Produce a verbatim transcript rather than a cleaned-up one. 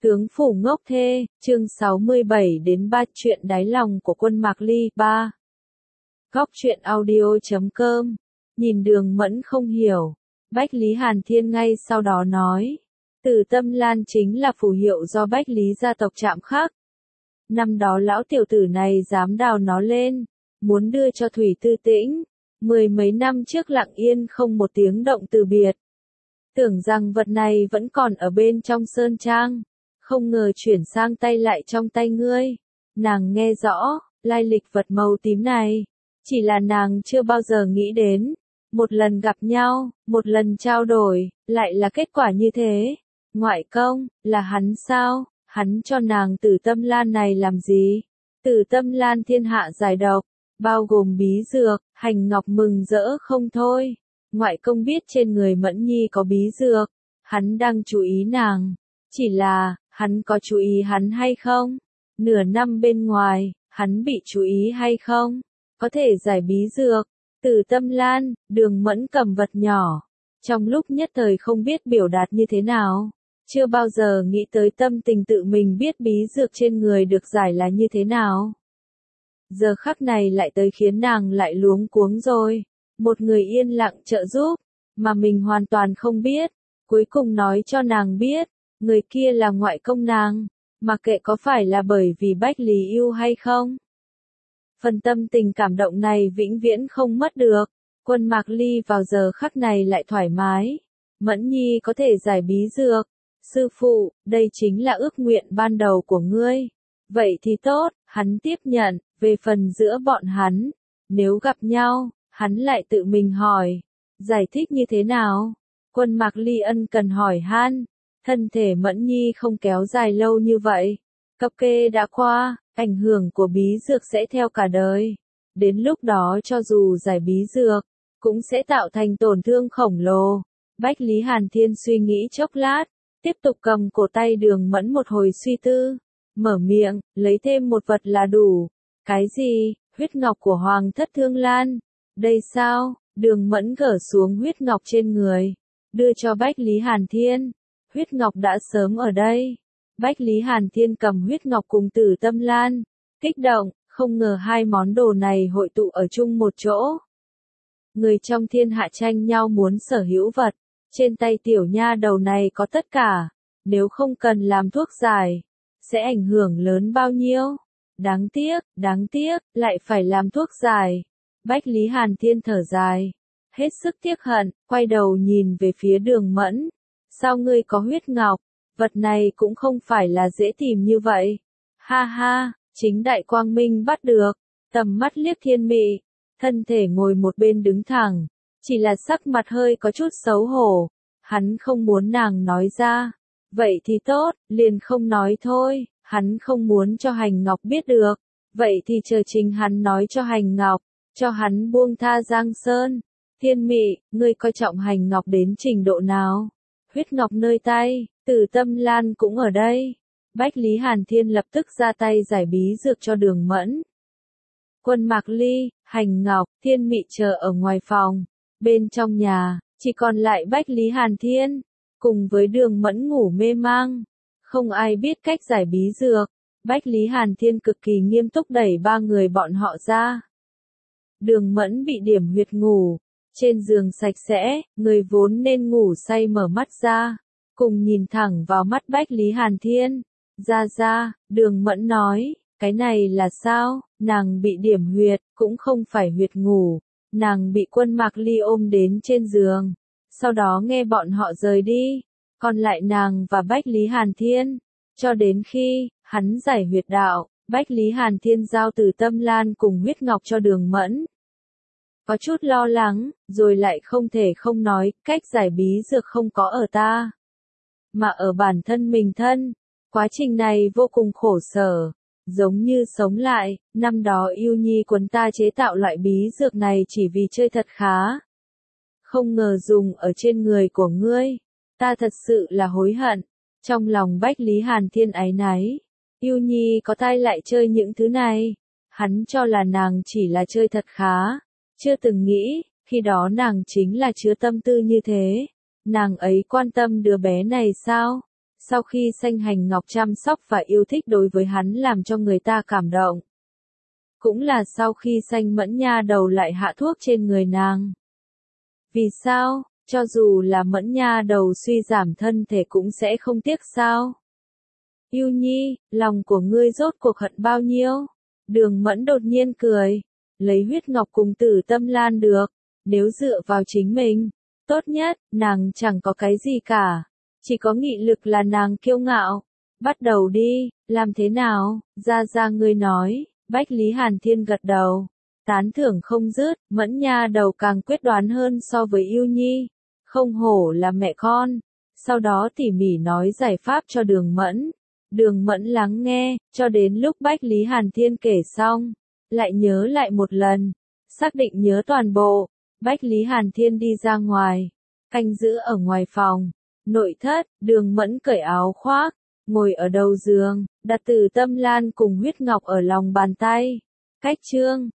Tướng phủ ngốc thê, chương sáu mươi bảy đến ba chuyện đáy lòng của Quân Mạc Ly ba. Góc truyện audio chấm com. Nhìn Đường Mẫn không hiểu. Bách Lý Hàn Thiên ngay sau đó nói. Từ Tâm Lan chính là phù hiệu do Bách Lý gia tộc chạm khắc. Năm đó lão tiểu tử này dám đào nó lên. Muốn đưa cho Thủy Tư Tĩnh. Mười mấy năm trước lặng yên không một tiếng động từ biệt. Tưởng rằng vật này vẫn còn ở bên trong sơn trang. Không ngờ chuyển sang tay lại trong tay ngươi. Nàng nghe rõ, lai lịch vật màu tím này. Chỉ là nàng chưa bao giờ nghĩ đến. Một lần gặp nhau, một lần trao đổi, lại là kết quả như thế. Ngoại công, là hắn sao? Hắn cho nàng Tử Tâm Lan này làm gì? Tử Tâm Lan thiên hạ giải độc, bao gồm bí dược, Hành Ngọc mừng rỡ không thôi. Ngoại công biết trên người Mẫn Nhi có bí dược, hắn đang chú ý nàng. Chỉ là, hắn có chú ý hắn hay không? Nửa năm bên ngoài, hắn bị chú ý hay không? Có thể giải bí dược. Từ Tâm Lan, Đường Mẫn cầm vật nhỏ. Trong lúc nhất thời không biết biểu đạt như thế nào. Chưa bao giờ nghĩ tới tâm tình tự mình biết bí dược trên người được giải là như thế nào. Giờ khắc này lại tới khiến nàng lại luống cuống rồi. Một người yên lặng trợ giúp, mà mình hoàn toàn không biết. Cuối cùng nói cho nàng biết. Người kia là ngoại công nàng, mặc kệ có phải là bởi vì Bách Lý yêu hay không. Phần tâm tình cảm động này vĩnh viễn không mất được. Quân Mạc Ly vào giờ khắc này lại thoải mái. Mẫn Nhi có thể giải bí dược. Sư phụ, đây chính là ước nguyện ban đầu của ngươi. Vậy thì tốt, hắn tiếp nhận. Về phần giữa bọn hắn, nếu gặp nhau, hắn lại tự mình hỏi. Giải thích như thế nào? Quân Mạc Ly ân cần hỏi han. Thân thể Mẫn Nhi không kéo dài lâu như vậy. Cập kê đã qua, ảnh hưởng của bí dược sẽ theo cả đời. Đến lúc đó cho dù giải bí dược, cũng sẽ tạo thành tổn thương khổng lồ. Bách Lý Hàn Thiên suy nghĩ chốc lát, tiếp tục cầm cổ tay Đường Mẫn một hồi suy tư. Mở miệng, lấy thêm một vật là đủ. Cái gì? Huyết ngọc của Hoàng thất Thương Lan. Đây sao? Đường Mẫn gỡ xuống huyết ngọc trên người, đưa cho Bách Lý Hàn Thiên. Huyết ngọc đã sớm ở đây. Bách Lý Hàn Thiên cầm huyết ngọc cùng Tử Tâm Lan. Kích động, không ngờ hai món đồ này hội tụ ở chung một chỗ. Người trong thiên hạ tranh nhau muốn sở hữu vật. Trên tay tiểu nha đầu này có tất cả. Nếu không cần làm thuốc giải, sẽ ảnh hưởng lớn bao nhiêu. Đáng tiếc, đáng tiếc, lại phải làm thuốc giải. Bách Lý Hàn Thiên thở dài. Hết sức tiếc hận, quay đầu nhìn về phía Đường Mẫn. Sao ngươi có huyết ngọc? Vật này cũng không phải là dễ tìm như vậy. Ha ha, chính Đại Quang Minh bắt được. Tầm mắt liếc thiên mị. Thân thể ngồi một bên đứng thẳng. Chỉ là sắc mặt hơi có chút xấu hổ. Hắn không muốn nàng nói ra. Vậy thì tốt, liền không nói thôi. Hắn không muốn cho Hành Ngọc biết được. Vậy thì chờ chính hắn nói cho Hành Ngọc. Cho hắn buông tha Giang Sơn. Thiên mị, ngươi coi trọng Hành Ngọc đến trình độ nào? Huyết ngọc nơi tay, Tử Tâm Lan cũng ở đây. Bách Lý Hàn Thiên lập tức ra tay giải bí dược cho Đường Mẫn. Quân Mạc Ly, Hành Ngọc, Thiên Mị chờ ở ngoài phòng. Bên trong nhà, chỉ còn lại Bách Lý Hàn Thiên, cùng với Đường Mẫn ngủ mê mang. Không ai biết cách giải bí dược. Bách Lý Hàn Thiên cực kỳ nghiêm túc đẩy ba người bọn họ ra. Đường Mẫn bị điểm huyệt ngủ. Trên giường sạch sẽ, người vốn nên ngủ say mở mắt ra, cùng nhìn thẳng vào mắt Bách Lý Hàn Thiên. Ra ra, Đường Mẫn nói, cái này là sao? Nàng bị điểm huyệt, cũng không phải huyệt ngủ. Nàng bị Quân Mạc Ly ôm đến trên giường. Sau đó nghe bọn họ rời đi. Còn lại nàng và Bách Lý Hàn Thiên. Cho đến khi, hắn giải huyệt đạo, Bách Lý Hàn Thiên giao Tử Tâm Lan cùng huyết ngọc cho Đường Mẫn. Có chút lo lắng, rồi lại không thể không nói, cách giải bí dược không có ở ta, mà ở bản thân mình thân. Quá trình này vô cùng khổ sở, giống như sống lại. Năm đó yêu nhi quấn ta chế tạo loại bí dược này chỉ vì chơi thật khá. Không ngờ dùng ở trên người của ngươi, ta thật sự là hối hận. Trong lòng Bách Lý Hàn Thiên áy náy, yêu nhi có tai lại chơi những thứ này. Hắn cho là nàng chỉ là chơi thật khá. Chưa từng nghĩ, khi đó nàng chính là chứa tâm tư như thế. Nàng ấy quan tâm đứa bé này sao? Sau khi Xanh Hành Ngọc chăm sóc và yêu thích đối với hắn làm cho người ta cảm động. Cũng là sau khi Xanh Mẫn nha đầu lại hạ thuốc trên người nàng. Vì sao, cho dù là Mẫn nha đầu suy giảm thân thể cũng sẽ không tiếc sao? Yêu Nhi, lòng của ngươi rốt cuộc hận bao nhiêu? Đường Mẫn đột nhiên cười, lấy huyết ngọc cùng Tử Tâm Lan được, nếu dựa vào chính mình, tốt nhất, nàng chẳng có cái gì cả, chỉ có nghị lực là nàng kiêu ngạo. Bắt đầu đi, làm thế nào, ra ra ngươi nói. Bách Lý Hàn Thiên gật đầu, tán thưởng không dứt, Mẫn nha đầu càng quyết đoán hơn so với Yêu Nhi, không hổ là mẹ con. Sau đó tỉ mỉ nói giải pháp cho Đường Mẫn. Đường Mẫn lắng nghe, cho đến lúc Bách Lý Hàn Thiên kể xong, lại nhớ lại một lần, xác định nhớ toàn bộ. Bách Lý Hàn Thiên đi ra ngoài, canh giữ ở ngoài phòng, nội thất. Đường Mẫn cởi áo khoác, ngồi ở đầu giường, đặt Tử Tâm Lan cùng huyết ngọc ở lòng bàn tay. Cách chương